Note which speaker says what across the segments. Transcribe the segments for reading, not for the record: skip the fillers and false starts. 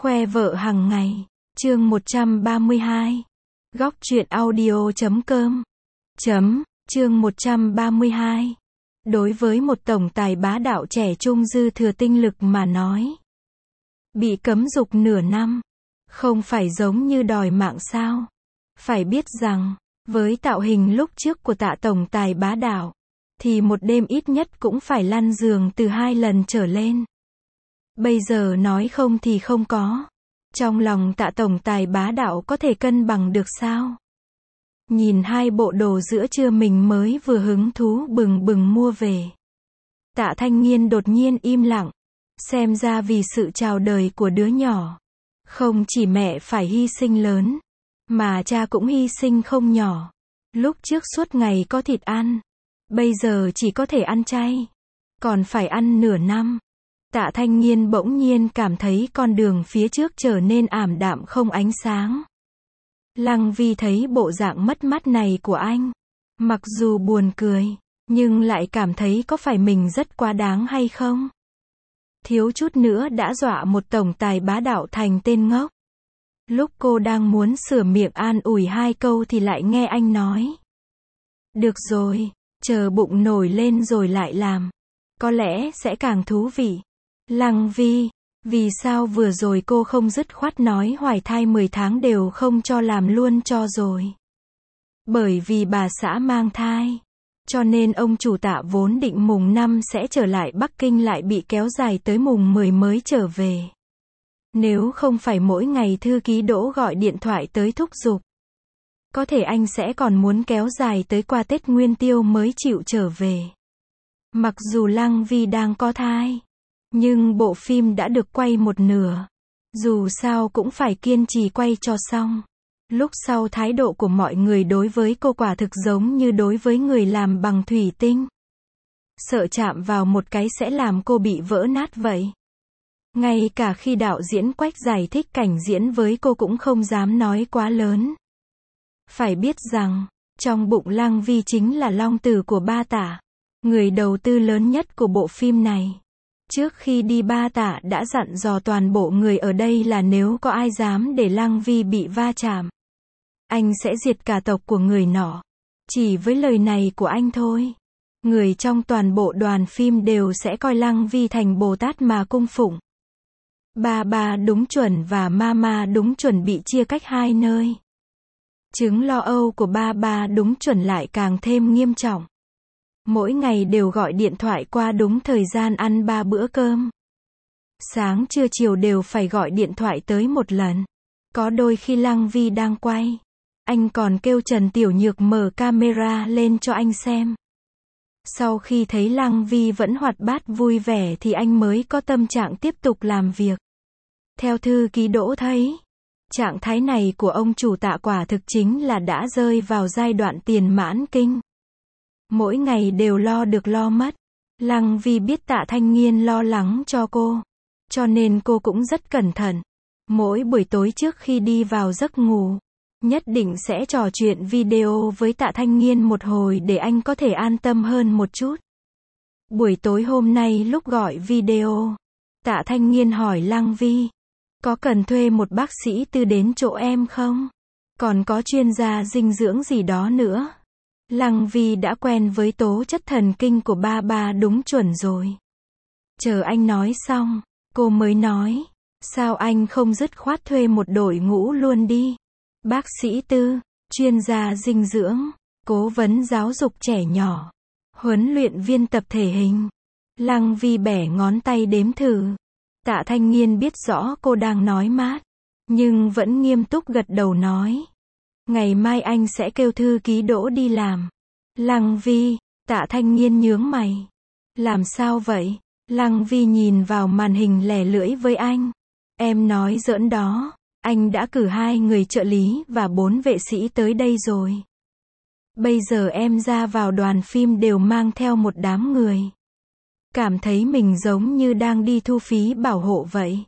Speaker 1: Khoe vợ hàng ngày. Chương 132. Góc truyện audio.com. Chương 132. Đối với một tổng tài bá đạo trẻ trung dư thừa tinh lực mà nói, bị cấm dục nửa năm, không phải giống như đòi mạng sao? Phải biết rằng, với tạo hình lúc trước của Tạ tổng tài bá đạo, thì một đêm ít nhất cũng phải lăn giường từ 2 lần trở lên. Bây giờ nói không thì không có. Trong lòng Tạ tổng tài bá đạo có thể cân bằng được sao? Nhìn 2 bộ đồ giữa trưa mình mới vừa hứng thú bừng bừng mua về, Tạ Thanh Nghiên đột nhiên im lặng. Xem ra vì sự chào đời của đứa nhỏ, không chỉ mẹ phải hy sinh lớn, mà cha cũng hy sinh không nhỏ. Lúc trước suốt ngày có thịt ăn, bây giờ chỉ có thể ăn chay, còn phải ăn nửa năm. Tạ Thanh Nghiên bỗng nhiên cảm thấy con đường phía trước trở nên ảm đạm không ánh sáng. Lăng Vi thấy bộ dạng mất mát này của anh, mặc dù buồn cười, nhưng lại cảm thấy có phải mình rất quá đáng hay không? Thiếu chút nữa đã dọa một tổng tài bá đạo thành tên ngốc. Lúc cô đang muốn sửa miệng an ủi 2 câu thì lại nghe anh nói: được rồi, chờ bụng nổi lên rồi lại làm, có lẽ sẽ càng thú vị. Lăng Vi, vì sao vừa rồi cô không dứt khoát nói hoài thai 10 tháng đều không cho làm luôn cho rồi? Bởi vì bà xã mang thai, cho nên ông chủ Tạ vốn định mùng 5 sẽ trở lại Bắc Kinh lại bị kéo dài tới mùng 10 mới trở về. Nếu không phải mỗi ngày thư ký Đỗ gọi điện thoại tới thúc giục, có thể anh sẽ còn muốn kéo dài tới qua Tết Nguyên Tiêu mới chịu trở về. Mặc dù Lăng Vi đang có thai, nhưng bộ phim đã được quay một nửa. Dù sao cũng phải kiên trì quay cho xong. Lúc sau thái độ của mọi người đối với cô quả thực giống như đối với người làm bằng thủy tinh. Sợ chạm vào một cái sẽ làm cô bị vỡ nát vậy. Ngay cả khi đạo diễn Quách giải thích cảnh diễn với cô cũng không dám nói quá lớn. Phải biết rằng, trong bụng Lăng Vi chính là long tử của Ba Tạ, người đầu tư lớn nhất của bộ phim này. Trước khi đi Ba Tạ đã dặn dò toàn bộ người ở đây là nếu có ai dám để Lăng Vi bị va chạm, anh sẽ diệt cả tộc của người nọ. Chỉ với lời này của anh thôi, người trong toàn bộ đoàn phim đều sẽ coi Lăng Vi thành Bồ Tát mà cung phụng. Ba đúng chuẩn và mama đúng chuẩn bị chia cách 2 nơi. Chứng lo âu của ba đúng chuẩn lại càng thêm nghiêm trọng. Mỗi ngày đều gọi điện thoại qua đúng thời gian ăn 3 bữa cơm. Sáng trưa chiều đều phải gọi điện thoại tới 1 lần. Có đôi khi Lăng Vi đang quay, anh còn kêu Trần Tiểu Nhược mở camera lên cho anh xem. Sau khi thấy Lăng Vi vẫn hoạt bát vui vẻ thì anh mới có tâm trạng tiếp tục làm việc. Theo thư ký Đỗ thấy, trạng thái này của ông chủ Tạ quả thực chính là đã rơi vào giai đoạn tiền mãn kinh. Mỗi ngày đều lo được lo mất. Lăng Vi biết Tạ Thanh Nghiên lo lắng cho cô, cho nên cô cũng rất cẩn thận. Mỗi buổi tối trước khi đi vào giấc ngủ, nhất định sẽ trò chuyện video với Tạ Thanh Nghiên một hồi để anh có thể an tâm hơn một chút. Buổi tối hôm nay lúc gọi video, Tạ Thanh Nghiên hỏi Lăng Vi: có cần thuê một bác sĩ tư đến chỗ em không? Còn có chuyên gia dinh dưỡng gì đó nữa. Lăng Vi đã quen với tố chất thần kinh của ba đúng chuẩn rồi. Chờ anh nói xong, cô mới nói: sao anh không dứt khoát thuê một đội ngũ luôn đi? Bác sĩ tư, chuyên gia dinh dưỡng, cố vấn giáo dục trẻ nhỏ, huấn luyện viên tập thể hình. Lăng Vi bẻ ngón tay đếm thử. Tạ Thanh Nghiên biết rõ cô đang nói mát, nhưng vẫn nghiêm túc gật đầu nói: ngày mai anh sẽ kêu thư ký Đỗ đi làm. Lăng Vi, Tạ Thanh Nghiên nhướng mày. Làm sao vậy? Lăng Vi nhìn vào màn hình lẻ lưỡi với anh. Em nói giỡn đó, anh đã cử 2 người trợ lý và 4 vệ sĩ tới đây rồi. Bây giờ em ra vào đoàn phim đều mang theo một đám người. Cảm thấy mình giống như đang đi thu phí bảo hộ vậy.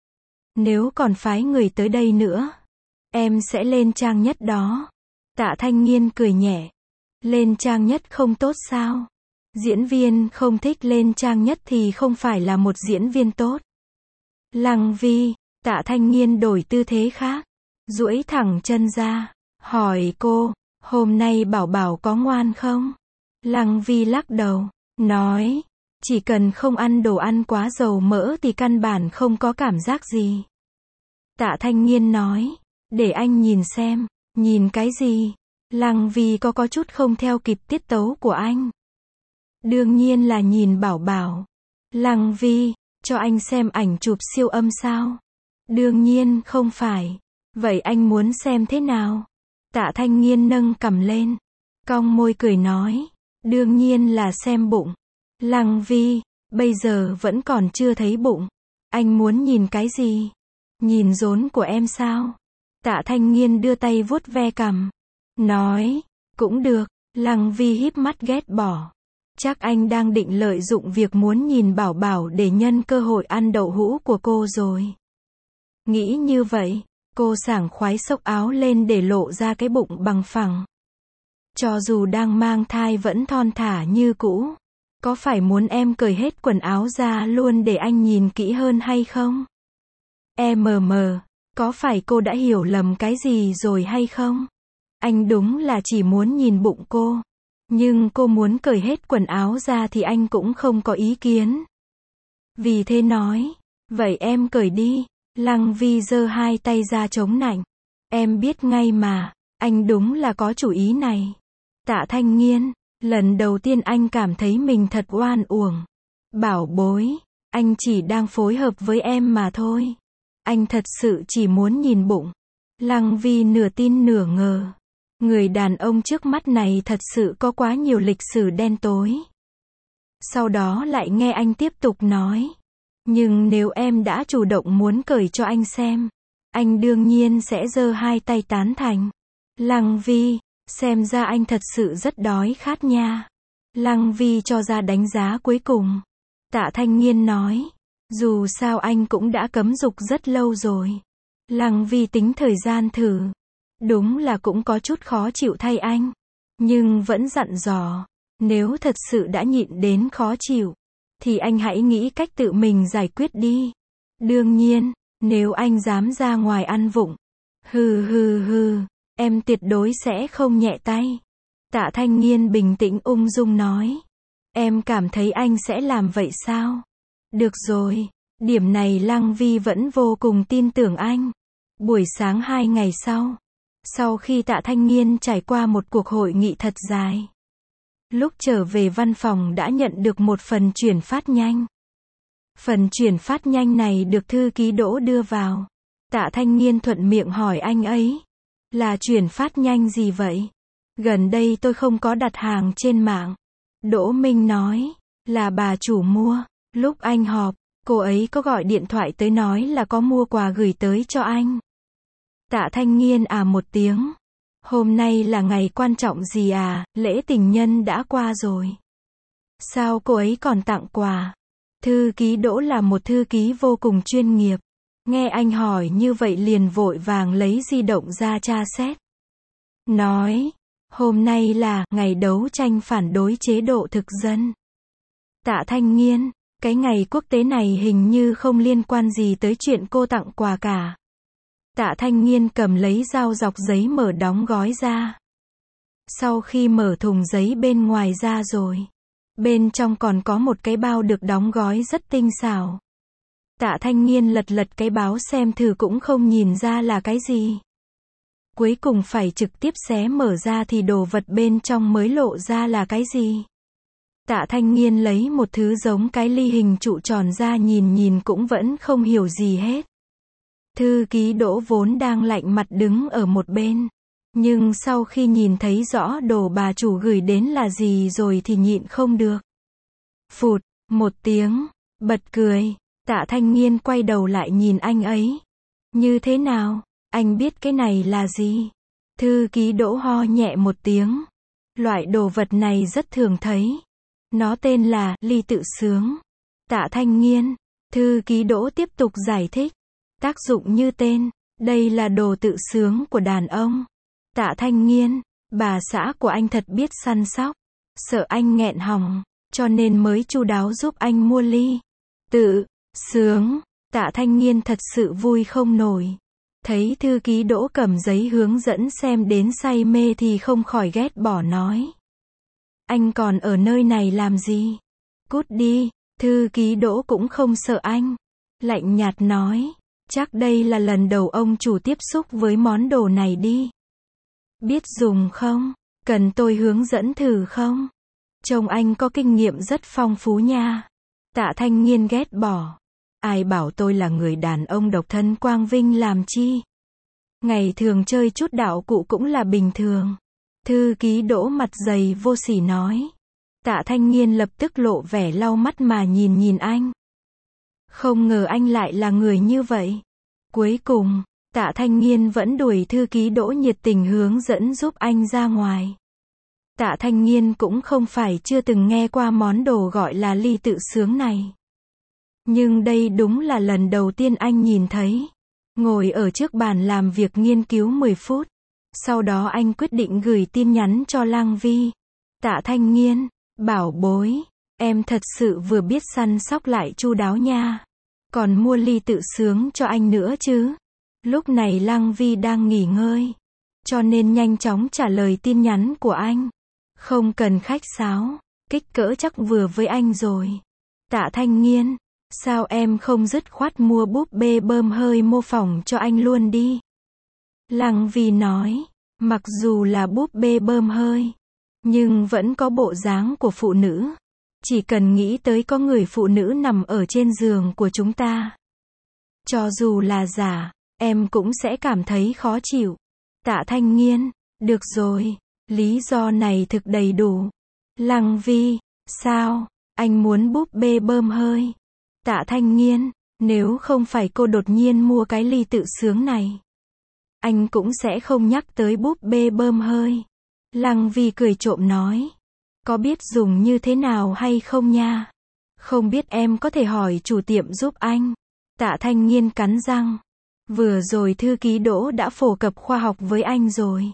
Speaker 1: Nếu còn phái người tới đây nữa, em sẽ lên trang nhất đó. Tạ Thanh Nghiên cười nhẹ. Lên trang nhất không tốt sao? Diễn viên không thích lên trang nhất thì không phải là một diễn viên tốt. Lăng Vi, Tạ Thanh Nghiên đổi tư thế khác, duỗi thẳng chân ra, hỏi cô, hôm nay Bảo Bảo có ngoan không? Lăng Vi lắc đầu, nói, chỉ cần không ăn đồ ăn quá dầu mỡ thì căn bản không có cảm giác gì. Tạ Thanh Nghiên nói, để anh nhìn xem. Nhìn cái gì? Lăng Vi có chút không theo kịp tiết tấu của anh. Đương nhiên là nhìn Bảo Bảo. Lăng Vi, cho anh xem ảnh chụp siêu âm sao? Đương nhiên không phải. Vậy anh muốn xem thế nào? Tạ Thanh Nghiên nâng cằm lên, cong môi cười nói, đương nhiên là xem bụng. Lăng Vi, bây giờ vẫn còn chưa thấy bụng. Anh muốn nhìn cái gì? Nhìn rốn của em sao? Tạ Thanh Nghiên đưa tay vuốt ve cằm, nói, cũng được. Lăng Vi híp mắt ghét bỏ. Chắc anh đang định lợi dụng việc muốn nhìn Bảo Bảo để nhân cơ hội ăn đậu hũ của cô rồi. Nghĩ như vậy, cô sảng khoái xốc áo lên để lộ ra cái bụng bằng phẳng. Cho dù đang mang thai vẫn thon thả như cũ. Có phải muốn em cởi hết quần áo ra luôn để anh nhìn kỹ hơn hay không? Có phải cô đã hiểu lầm cái gì rồi hay không? Anh đúng là chỉ muốn nhìn bụng cô. Nhưng cô muốn cởi hết quần áo ra thì anh cũng không có ý kiến. Vì thế nói, vậy em cởi đi. Lăng Vi giơ hai tay ra chống nạnh. Em biết ngay mà, anh đúng là có chủ ý này. Tạ Thanh Nghiên, lần đầu tiên anh cảm thấy mình thật oan uổng. Bảo bối, anh chỉ đang phối hợp với em mà thôi. Anh thật sự chỉ muốn nhìn bụng. Lăng Vi nửa tin nửa ngờ. Người đàn ông trước mắt này thật sự có quá nhiều lịch sử đen tối. Sau đó lại nghe anh tiếp tục nói. Nhưng nếu em đã chủ động muốn cởi cho anh xem, anh đương nhiên sẽ giơ hai tay tán thành. Lăng Vi, xem ra anh thật sự rất đói khát nha. Lăng Vi cho ra đánh giá cuối cùng. Tạ Thanh Nghiên nói, dù sao anh cũng đã cấm dục rất lâu rồi. Lăng Vi tính thời gian thử. Đúng là cũng có chút khó chịu thay anh. Nhưng vẫn dặn dò, nếu thật sự đã nhịn đến khó chịu, thì anh hãy nghĩ cách tự mình giải quyết đi. Đương nhiên, nếu anh dám ra ngoài ăn vụng, em tuyệt đối sẽ không nhẹ tay. Tạ Thanh Nghiên bình tĩnh ung dung nói. Em cảm thấy anh sẽ làm vậy sao? Được rồi, điểm này Lăng Vi vẫn vô cùng tin tưởng anh. Buổi sáng 2 ngày sau khi Tạ Thanh Nghiên trải qua một cuộc hội nghị thật dài, lúc trở về văn phòng đã nhận được một phần chuyển phát nhanh. Phần chuyển phát nhanh này được thư ký Đỗ đưa vào. Tạ Thanh Nghiên thuận miệng hỏi anh ấy, là chuyển phát nhanh gì vậy? Gần đây tôi không có đặt hàng trên mạng. Đỗ Minh nói, là bà chủ mua. Lúc anh họp, cô ấy có gọi điện thoại tới nói là có mua quà gửi tới cho anh. Tạ Thanh Nghiên một tiếng. Hôm nay là ngày quan trọng gì à? Lễ tình nhân đã qua rồi. Sao cô ấy còn tặng quà? Thư ký Đỗ là một thư ký vô cùng chuyên nghiệp. Nghe anh hỏi như vậy liền vội vàng lấy di động ra tra xét. Nói, hôm nay là ngày đấu tranh phản đối chế độ thực dân. Tạ Thanh Nghiên, cái ngày quốc tế này hình như không liên quan gì tới chuyện cô tặng quà cả. Tạ Thanh Nghiên cầm lấy dao dọc giấy mở đóng gói ra. Sau khi mở thùng giấy bên ngoài ra rồi, bên trong còn có một cái bao được đóng gói rất tinh xảo. Tạ Thanh Nghiên lật cái báo xem thử cũng không nhìn ra là cái gì. Cuối cùng phải trực tiếp xé mở ra thì đồ vật bên trong mới lộ ra là cái gì. Tạ Thanh Nghiên lấy một thứ giống cái ly hình trụ tròn ra nhìn cũng vẫn không hiểu gì hết. Thư ký Đỗ vốn đang lạnh mặt đứng ở một bên. Nhưng sau khi nhìn thấy rõ đồ bà chủ gửi đến là gì rồi thì nhịn không được. Phụt, một tiếng, bật cười. Tạ Thanh Nghiên quay đầu lại nhìn anh ấy. Như thế nào, anh biết cái này là gì? Thư ký Đỗ ho nhẹ một tiếng. Loại đồ vật này rất thường thấy. Nó tên là ly tự sướng. Tạ Thanh Nghiên, thư ký Đỗ tiếp tục giải thích. Tác dụng như tên, đây là đồ tự sướng của đàn ông. Tạ Thanh Nghiên, bà xã của anh thật biết săn sóc. Sợ anh nghẹn họng, cho nên mới chu đáo giúp anh mua ly tự sướng. Tạ Thanh Nghiên thật sự vui không nổi. Thấy thư ký Đỗ cầm giấy hướng dẫn xem đến say mê thì không khỏi ghét bỏ nói. Anh còn ở nơi này làm gì? Cút đi. Thư ký Đỗ cũng không sợ anh. Lạnh nhạt nói. Chắc đây là lần đầu ông chủ tiếp xúc với món đồ này đi. Biết dùng không? Cần tôi hướng dẫn thử không? Trông anh có kinh nghiệm rất phong phú nha. Tạ Thanh Nghiên ghét bỏ. Ai bảo tôi là người đàn ông độc thân quang vinh làm chi? Ngày thường chơi chút đạo cụ cũng là bình thường. Thư ký Đỗ mặt dày vô sỉ nói. Tạ Thanh Nghiên lập tức lộ vẻ lau mắt mà nhìn anh. Không ngờ anh lại là người như vậy. Cuối cùng, Tạ Thanh Nghiên vẫn đuổi thư ký Đỗ nhiệt tình hướng dẫn giúp anh ra ngoài. Tạ Thanh Nghiên cũng không phải chưa từng nghe qua món đồ gọi là ly tự sướng này. Nhưng đây đúng là lần đầu tiên anh nhìn thấy. Ngồi ở trước bàn làm việc nghiên cứu 10 phút. Sau đó anh quyết định gửi tin nhắn cho Lăng Vi. Tạ Thanh Nghiên, bảo bối, em thật sự vừa biết săn sóc lại chu đáo nha. Còn mua ly tự sướng cho anh nữa chứ. Lúc này Lăng Vi đang nghỉ ngơi. Cho nên nhanh chóng trả lời tin nhắn của anh. Không cần khách sáo, kích cỡ chắc vừa với anh rồi. Tạ Thanh Nghiên, sao em không dứt khoát mua búp bê bơm hơi mô phỏng cho anh luôn đi. Lăng Vi nói, mặc dù là búp bê bơm hơi, nhưng vẫn có bộ dáng của phụ nữ. Chỉ cần nghĩ tới có người phụ nữ nằm ở trên giường của chúng ta. Cho dù là giả, em cũng sẽ cảm thấy khó chịu. Tạ Thanh Nghiên, được rồi, lý do này thực đầy đủ. Lăng Vi, sao, anh muốn búp bê bơm hơi? Tạ Thanh Nghiên, nếu không phải cô đột nhiên mua cái ly tự sướng này, anh cũng sẽ không nhắc tới búp bê bơm hơi. Lăng Vi cười trộm nói. Có biết dùng như thế nào hay không nha? Không biết em có thể hỏi chủ tiệm giúp anh. Tạ Thanh Nghiên cắn răng. Vừa rồi thư ký Đỗ đã phổ cập khoa học với anh rồi.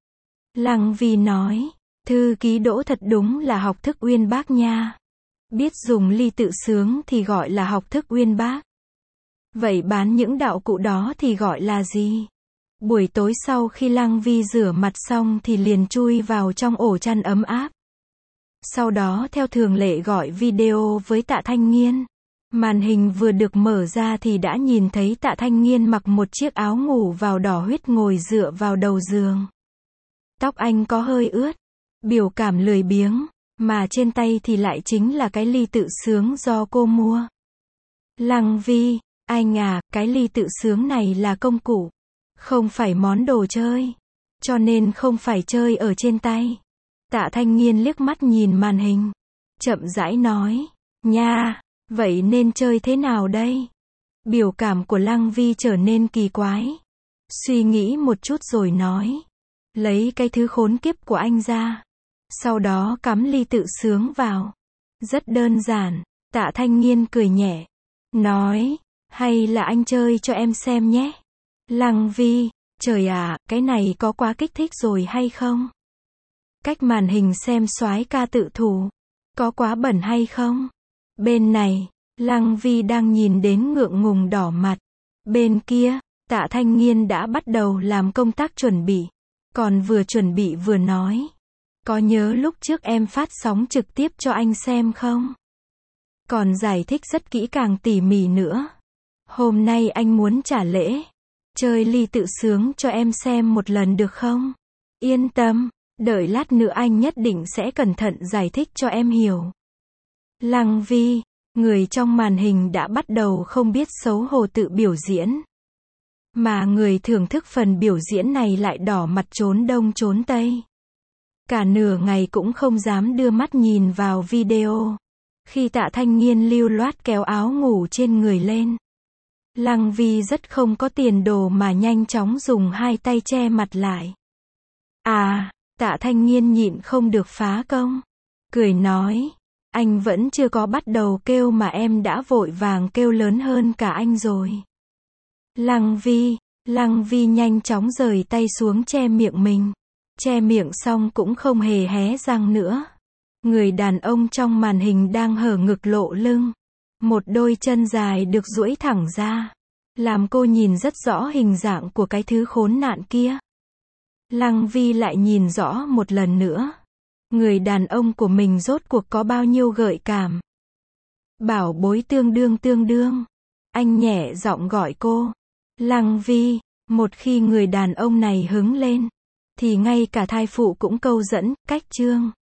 Speaker 1: Lăng Vi nói. Thư ký Đỗ thật đúng là học thức uyên bác nha. Biết dùng ly tự sướng thì gọi là học thức uyên bác. Vậy bán những đạo cụ đó thì gọi là gì? Buổi tối sau khi Lăng Vi rửa mặt xong thì liền chui vào trong ổ chăn ấm áp. Sau đó theo thường lệ gọi video với Tạ Thanh Nghiên. Màn hình vừa được mở ra thì đã nhìn thấy Tạ Thanh Nghiên mặc một chiếc áo ngủ vào đỏ huyết ngồi dựa vào đầu giường. Tóc anh có hơi ướt, biểu cảm lười biếng, mà trên tay thì lại chính là cái ly tự sướng do cô mua. Lăng Vi, anh à, cái ly tự sướng này là công cụ, không phải món đồ chơi, cho nên không phải chơi ở trên tay. Tạ Thanh Nghiên liếc mắt nhìn màn hình, chậm rãi nói, nha, vậy nên chơi thế nào đây? Biểu cảm của Lăng Vi trở nên kỳ quái. Suy nghĩ một chút rồi nói, lấy cái thứ khốn kiếp của anh ra, sau đó cắm ly tự sướng vào. Rất đơn giản. Tạ Thanh Nghiên cười nhẹ, nói, hay là anh chơi cho em xem nhé. Lăng Vi, trời ạ, cái này có quá kích thích rồi hay không? Cách màn hình xem soái ca tự thủ, có quá bẩn hay không? Bên này, Lăng Vi đang nhìn đến ngượng ngùng đỏ mặt. Bên kia, Tạ Thanh Nghiên đã bắt đầu làm công tác chuẩn bị. Còn vừa chuẩn bị vừa nói, có nhớ lúc trước em phát sóng trực tiếp cho anh xem không? Còn giải thích rất kỹ càng tỉ mỉ nữa. Hôm nay anh muốn trả lễ, chơi ly tự sướng cho em xem một lần được không? Yên tâm, đợi lát nữa anh nhất định sẽ cẩn thận giải thích cho em hiểu. Lăng Vi, người trong màn hình đã bắt đầu không biết xấu hổ tự biểu diễn. Mà người thưởng thức phần biểu diễn này lại đỏ mặt trốn đông trốn tây. Cả nửa ngày cũng không dám đưa mắt nhìn vào video. Khi Tạ Thanh Nghiên lưu loát kéo áo ngủ trên người lên, Lăng Vi rất không có tiền đồ mà nhanh chóng dùng hai tay che mặt lại. À, Tạ Thanh Nghiên nhịn không được phá công. Cười nói, anh vẫn chưa có bắt đầu kêu mà em đã vội vàng kêu lớn hơn cả anh rồi. Lăng Vi nhanh chóng rời tay xuống che miệng mình. Che miệng xong cũng không hề hé răng nữa. Người đàn ông trong màn hình đang hở ngực lộ lưng. Một đôi chân dài được duỗi thẳng ra, làm cô nhìn rất rõ hình dạng của cái thứ khốn nạn kia. Lăng Vi lại nhìn rõ một lần nữa. Người đàn ông của mình rốt cuộc có bao nhiêu gợi cảm. Bảo bối tương đương. Anh nhẹ giọng gọi cô. Lăng Vi, một khi người đàn ông này hứng lên, thì ngay cả thai phụ cũng câu dẫn, cách chương.